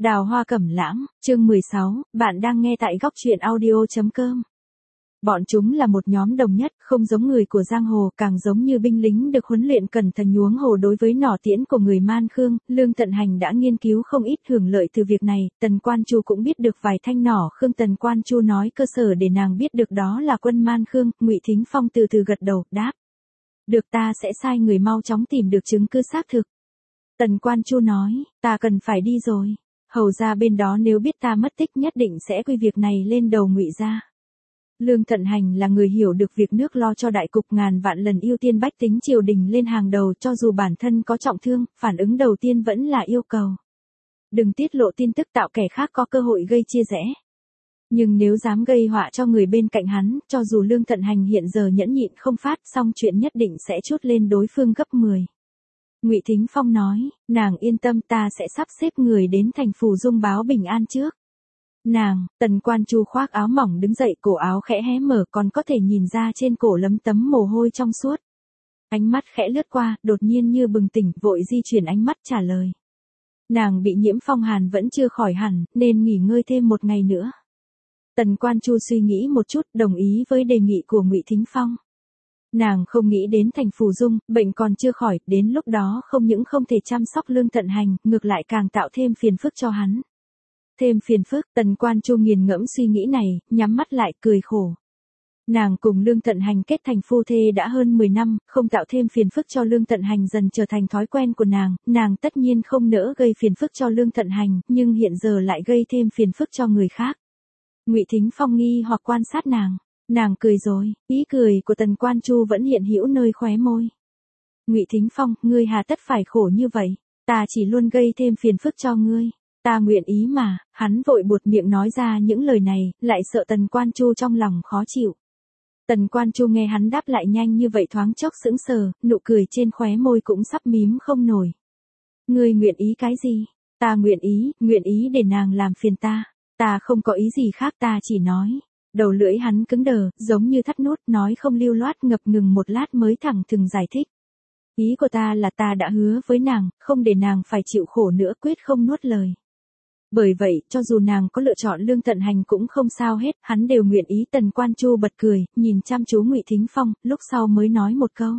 Đào Hoa Cẩm Lãng, chương 16, bạn đang nghe tại góc truyện audio.com. Bọn chúng là một nhóm đồng nhất, không giống người của giang hồ, càng giống như binh lính được huấn luyện cẩn thận nhuốm hồ đối với nỏ tiễn của người Man Khương. Lương Tận Hành đã nghiên cứu không ít hưởng lợi từ việc này, Tần Quan Chu cũng biết được vài thanh nỏ Khương. Tần Quan Chu nói cơ sở để nàng biết được đó là quân Man Khương. Ngụy Thính Phong từ từ gật đầu, đáp: được, ta sẽ sai người mau chóng tìm được chứng cứ xác thực. Tần Quan Chu nói: ta cần phải đi rồi. Hầu ra bên đó nếu biết ta mất tích nhất định sẽ quy việc này lên đầu Ngụy gia. Lương Tận Hành là người hiểu được việc nước lo cho đại cục, ngàn vạn lần ưu tiên bách tính triều đình lên hàng đầu, cho dù bản thân có trọng thương, phản ứng đầu tiên vẫn là yêu cầu đừng tiết lộ tin tức tạo kẻ khác có cơ hội gây chia rẽ. Nhưng nếu dám gây họa cho người bên cạnh hắn, cho dù Lương Tận Hành hiện giờ nhẫn nhịn không phát, xong chuyện nhất định sẽ trút lên đối phương gấp 10. Ngụy Thính Phong nói: nàng yên tâm, ta sẽ sắp xếp người đến thành Phù Dung báo bình an trước. Nàng, Tần Quan Chu khoác áo mỏng đứng dậy, cổ áo khẽ hé mở, còn có thể nhìn ra trên cổ lấm tấm mồ hôi trong suốt. Ánh mắt khẽ lướt qua, đột nhiên như bừng tỉnh, vội di chuyển ánh mắt trả lời: nàng bị nhiễm phong hàn vẫn chưa khỏi hẳn, nên nghỉ ngơi thêm một ngày nữa. Tần Quan Chu suy nghĩ một chút, đồng ý với đề nghị của Ngụy Thính Phong. Nàng không nghĩ đến thành Phù Dung, bệnh còn chưa khỏi, đến lúc đó không những không thể chăm sóc Lương Tận Hành, ngược lại càng tạo thêm phiền phức cho hắn. Thêm phiền phức, Tần Quan Chu nghiền ngẫm suy nghĩ này, nhắm mắt lại cười khổ. Nàng cùng Lương Tận Hành kết thành phu thê đã hơn 10 năm, không tạo thêm phiền phức cho Lương Tận Hành dần trở thành thói quen của nàng tất nhiên không nỡ gây phiền phức cho Lương Tận Hành, nhưng hiện giờ lại gây thêm phiền phức cho người khác. Ngụy Thính Phong nghi hoặc quan sát nàng cười rồi, ý cười của Tần Quan Chu vẫn hiện hữu nơi khóe môi. Ngụy Thính Phong, ngươi hà tất phải khổ như vậy, ta chỉ luôn gây thêm phiền phức cho ngươi. Ta nguyện ý mà. Hắn vội buột miệng nói ra những lời này, lại sợ Tần Quan Chu trong lòng khó chịu. Tần Quan Chu nghe hắn đáp lại nhanh như vậy thoáng chốc sững sờ, nụ cười trên khóe môi cũng sắp mím không nổi. Ngươi nguyện ý cái gì? Ta nguyện ý để nàng làm phiền ta. Ta không có ý gì khác, ta chỉ nói. Đầu lưỡi hắn cứng đờ, giống như thắt nút, nói không lưu loát, ngập ngừng một lát mới thẳng thừng giải thích. Ý của ta là ta đã hứa với nàng, không để nàng phải chịu khổ nữa, quyết không nuốt lời. Bởi vậy, cho dù nàng có lựa chọn Lương Tận Hành cũng không sao hết, hắn đều nguyện ý. Tần Quan Chu bật cười, nhìn chăm chú Ngụy Thính Phong, lúc sau mới nói một câu: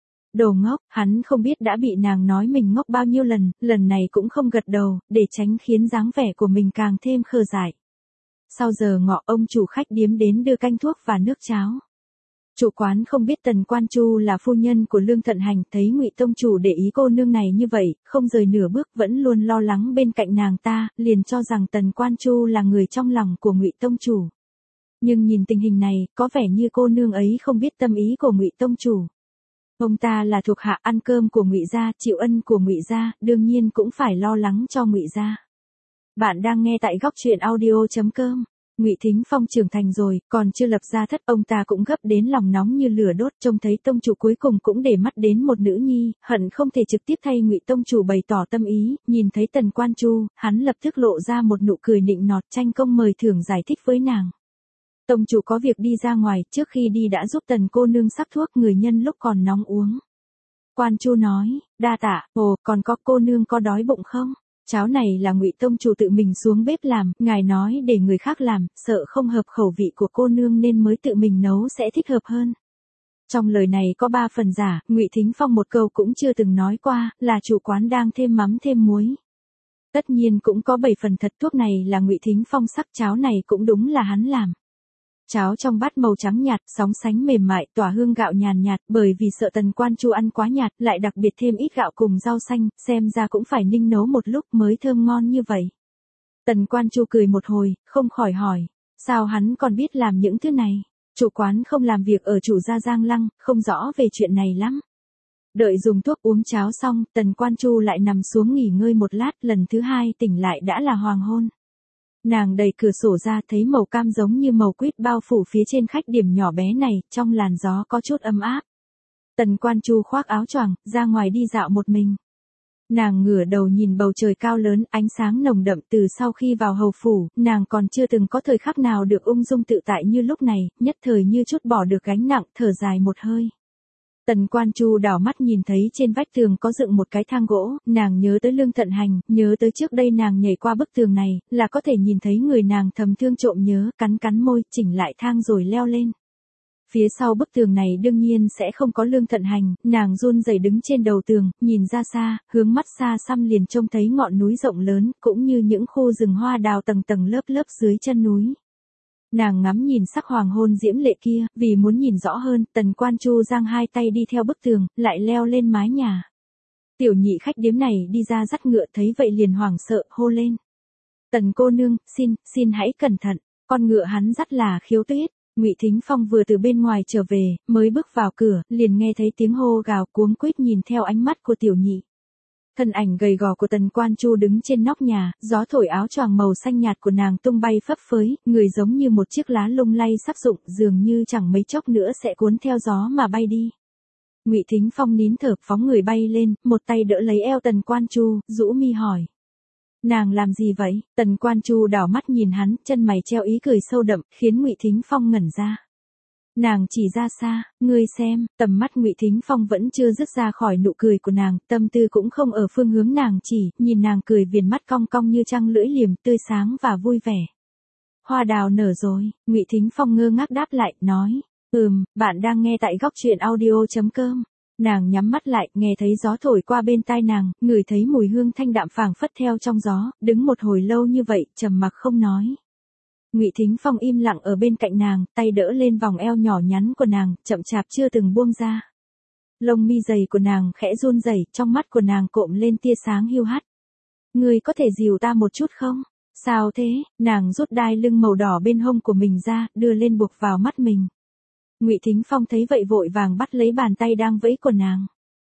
đồ ngốc. Hắn không biết đã bị nàng nói mình ngốc bao nhiêu lần này cũng không gật đầu, để tránh khiến dáng vẻ của mình càng thêm khờ dại. Sau giờ ngọ, ông chủ khách điếm đến đưa canh thuốc và nước cháo. Chủ quán không biết Tần Quan Chu là phu nhân của Lương Tận Hành, thấy Ngụy tông chủ để ý cô nương này như vậy, không rời nửa bước, vẫn luôn lo lắng bên cạnh nàng ta, liền cho rằng Tần Quan Chu là người trong lòng của Ngụy tông chủ. Nhưng nhìn tình hình này, có vẻ như cô nương ấy không biết tâm ý của Ngụy tông chủ. Ông ta là thuộc hạ ăn cơm của Ngụy gia, chịu ân của Ngụy gia, đương nhiên cũng phải lo lắng cho Ngụy gia. Bạn đang nghe tại góc truyện audio.com. Ngụy Thính Phong trưởng thành rồi, còn chưa lập gia thất, ông ta cũng gấp đến lòng nóng như lửa đốt, trông thấy tông chủ cuối cùng cũng để mắt đến một nữ nhi, hận không thể trực tiếp thay Ngụy tông chủ bày tỏ tâm ý. Nhìn thấy Tần Quan Chu, hắn lập tức lộ ra một nụ cười nịnh nọt, tranh công mời thưởng giải thích với nàng. Tông chủ có việc đi ra ngoài, trước khi đi đã giúp Tần cô nương sắc thuốc người nhân lúc còn nóng uống. Quan Chu nói: đa tạ. Ồ, còn có cô nương có đói bụng không? Cháo này là Ngụy tông chủ tự mình xuống bếp làm, ngài nói để người khác làm, sợ không hợp khẩu vị của cô nương nên mới tự mình nấu sẽ thích hợp hơn. Trong lời này có 3 phần giả, Ngụy Thính Phong một câu cũng chưa từng nói qua, là chủ quán đang thêm mắm thêm muối. Tất nhiên cũng có 7 phần thật, thuốc này là Ngụy Thính Phong sắc, cháo này cũng đúng là hắn làm. Cháo trong bát màu trắng nhạt, sóng sánh mềm mại, tỏa hương gạo nhàn nhạt, bởi vì sợ Tần Quan Chu ăn quá nhạt, lại đặc biệt thêm ít gạo cùng rau xanh, xem ra cũng phải ninh nấu một lúc mới thơm ngon như vậy. Tần Quan Chu cười một hồi, không khỏi hỏi: sao hắn còn biết làm những thứ này? Chủ quán không làm việc ở chủ gia Giang Lăng, không rõ về chuyện này lắm. Đợi dùng thuốc uống cháo xong, Tần Quan Chu lại nằm xuống nghỉ ngơi một lát, lần thứ 2 tỉnh lại đã là hoàng hôn. Nàng đẩy cửa sổ ra, thấy màu cam giống như màu quýt bao phủ phía trên khách điểm nhỏ bé này, trong làn gió có chút ấm áp. Tần Quan Chu khoác áo choàng, ra ngoài đi dạo một mình. Nàng ngửa đầu nhìn bầu trời cao lớn, ánh sáng nồng đậm. Từ sau khi vào hầu phủ, nàng còn chưa từng có thời khắc nào được ung dung tự tại như lúc này, nhất thời như chút bỏ được gánh nặng, thở dài một hơi. Tần Quan Chu đảo mắt nhìn thấy trên vách tường có dựng một cái thang gỗ, nàng nhớ tới Lương Thận Hành, nhớ tới trước đây nàng nhảy qua bức tường này, là có thể nhìn thấy người nàng thầm thương trộm nhớ, cắn cắn môi, chỉnh lại thang rồi leo lên. Phía sau bức tường này đương nhiên sẽ không có Lương Thận Hành, nàng run rẩy đứng trên đầu tường, nhìn ra xa, hướng mắt xa xăm liền trông thấy ngọn núi rộng lớn, cũng như những khu rừng hoa đào tầng tầng lớp lớp dưới chân núi. Nàng ngắm nhìn sắc hoàng hôn diễm lệ kia, vì muốn nhìn rõ hơn, Tần Quan Chu giang hai tay đi theo bức tường, lại leo lên mái nhà. Tiểu nhị khách điếm này đi ra dắt ngựa thấy vậy liền hoảng sợ, hô lên. Tần cô nương, xin hãy cẩn thận, con ngựa hắn dắt là Khiếu Tuyết. Ngụy Thính Phong vừa từ bên ngoài trở về, mới bước vào cửa, liền nghe thấy tiếng hô gào, cuống quýt nhìn theo ánh mắt của tiểu nhị. Thân ảnh gầy gò của Tần Quan Chu đứng trên nóc nhà, gió thổi áo choàng màu xanh nhạt của nàng tung bay phấp phới, người giống như một chiếc lá lung lay sắp rụng, dường như chẳng mấy chốc nữa sẽ cuốn theo gió mà bay đi. Ngụy Thính Phong nín thở, phóng người bay lên, một tay đỡ lấy eo Tần Quan Chu, rũ mi hỏi. Nàng làm gì vậy? Tần Quan Chu đảo mắt nhìn hắn, chân mày treo ý cười sâu đậm, khiến Ngụy Thính Phong ngẩn ra. Nàng chỉ ra xa, ngươi xem, tầm mắt Ngụy Thính Phong vẫn chưa dứt ra khỏi nụ cười của nàng, tâm tư cũng không ở phương hướng nàng chỉ, nhìn nàng cười viền mắt cong cong như trăng lưỡi liềm, tươi sáng và vui vẻ. Hoa đào nở rồi, Ngụy Thính Phong ngơ ngác đáp lại, nói, bạn đang nghe tại góc truyện audio.com. Nàng nhắm mắt lại, nghe thấy gió thổi qua bên tai nàng, ngửi thấy mùi hương thanh đạm phảng phất theo trong gió, đứng một hồi lâu như vậy, trầm mặc không nói. Ngụy Thính Phong im lặng ở bên cạnh nàng, tay đỡ lên vòng eo nhỏ nhắn của nàng, chậm chạp chưa từng buông ra. Lông mi dày của nàng khẽ run rẩy, trong mắt của nàng cộm lên tia sáng hiu hắt. Ngươi có thể dìu ta một chút không? Sao thế? Nàng rút đai lưng màu đỏ bên hông của mình ra, đưa lên buộc vào mắt mình. Ngụy Thính Phong thấy vậy vội vàng bắt lấy bàn tay đang vẫy của nàng.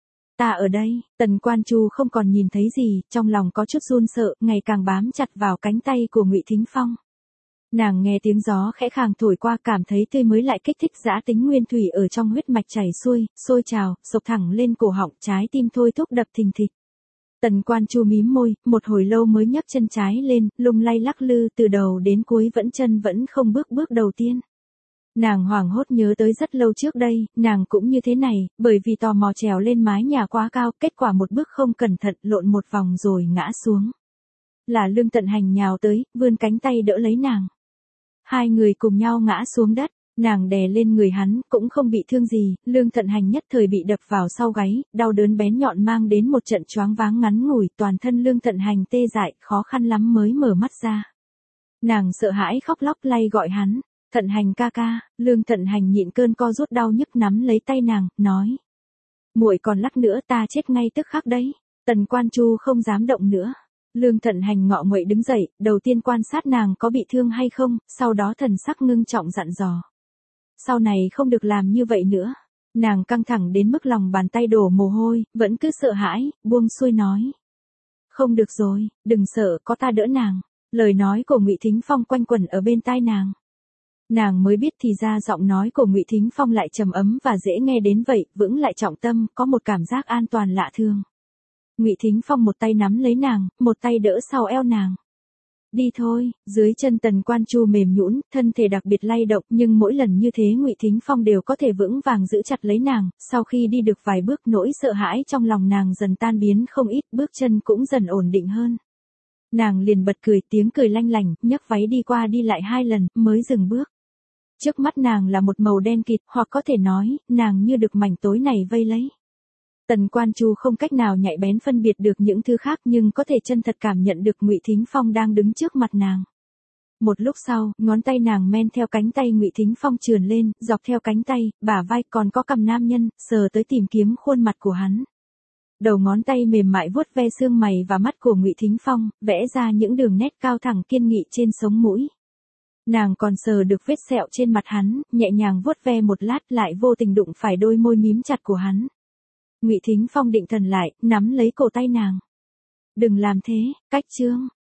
Ta ở đây. Tần Quan Chu không còn nhìn thấy gì, trong lòng có chút run sợ, ngày càng bám chặt vào cánh tay của Ngụy Thính Phong. Nàng nghe tiếng gió khẽ khàng thổi qua, cảm thấy tươi mới lại kích thích dã tính nguyên thủy ở trong huyết mạch chảy xuôi, sôi trào, sộc thẳng lên cổ họng, trái tim thôi thúc đập thình thịch. Tần Quan Chu mím môi, một hồi lâu mới nhấc chân trái lên, lung lay lắc lư từ đầu đến cuối chân vẫn không bước đầu tiên. Nàng hoảng hốt nhớ tới rất lâu trước đây, nàng cũng như thế này, bởi vì tò mò trèo lên mái nhà quá cao, kết quả một bước không cẩn thận lộn một vòng rồi ngã xuống. Là Lương Thận Hành nhào tới, vươn cánh tay đỡ lấy nàng. Hai người cùng nhau ngã xuống đất, nàng đè lên người hắn, cũng không bị thương gì, Lương Thận Hành nhất thời bị đập vào sau gáy, đau đớn bén nhọn mang đến một trận choáng váng ngắn ngủi, toàn thân Lương Thận Hành tê dại, khó khăn lắm mới mở mắt ra. Nàng sợ hãi khóc lóc lay gọi hắn. Thận Hành ca ca. Lương Thận Hành nhịn cơn co rút đau nhức nắm lấy tay nàng, nói. Muội còn lắc nữa ta chết ngay tức khắc đấy. Tần Quan Chu không dám động nữa. Lương Thận Hành ngọ nguậy đứng dậy, đầu tiên quan sát nàng có bị thương hay không, sau đó thần sắc ngưng trọng dặn dò. Sau này không được làm như vậy nữa. Nàng căng thẳng đến mức lòng bàn tay đổ mồ hôi, vẫn cứ sợ hãi, buông xuôi nói. Không được rồi, đừng sợ, có ta đỡ nàng. Lời nói của Ngụy Thính Phong quanh quẩn ở bên tai nàng. Nàng mới biết thì ra giọng nói của Ngụy Thính Phong lại trầm ấm và dễ nghe đến vậy, vững lại trọng tâm, có một cảm giác an toàn lạ thường. Ngụy Thính Phong một tay nắm lấy nàng, một tay đỡ sau eo nàng. Đi thôi. Dưới chân Tần Quan Chu mềm nhũn, thân thể đặc biệt lay động, nhưng mỗi lần như thế Ngụy Thính Phong đều có thể vững vàng giữ chặt lấy nàng, sau khi đi được vài bước nỗi sợ hãi trong lòng nàng dần tan biến không ít, bước chân cũng dần ổn định hơn. Nàng liền bật cười, tiếng cười lanh lảnh, nhấc váy đi qua đi lại 2 lần, mới dừng bước. Trước mắt nàng là một màu đen kịt, hoặc có thể nói, nàng như được mảnh tối này vây lấy. Tần Quan Chu không cách nào nhạy bén phân biệt được những thứ khác nhưng có thể chân thật cảm nhận được Ngụy Thính Phong đang đứng trước mặt nàng. Một lúc sau, ngón tay nàng men theo cánh tay Ngụy Thính Phong trườn lên, dọc theo cánh tay, bả vai còn có cằm nam nhân, sờ tới tìm kiếm khuôn mặt của hắn. Đầu ngón tay mềm mại vuốt ve xương mày và mắt của Ngụy Thính Phong, vẽ ra những đường nét cao thẳng kiên nghị trên sống mũi. Nàng còn sờ được vết sẹo trên mặt hắn, nhẹ nhàng vuốt ve một lát lại vô tình đụng phải đôi môi mím chặt của hắn. Ngụy Thính Phong định thần lại, nắm lấy cổ tay nàng. Đừng làm thế, cách chương.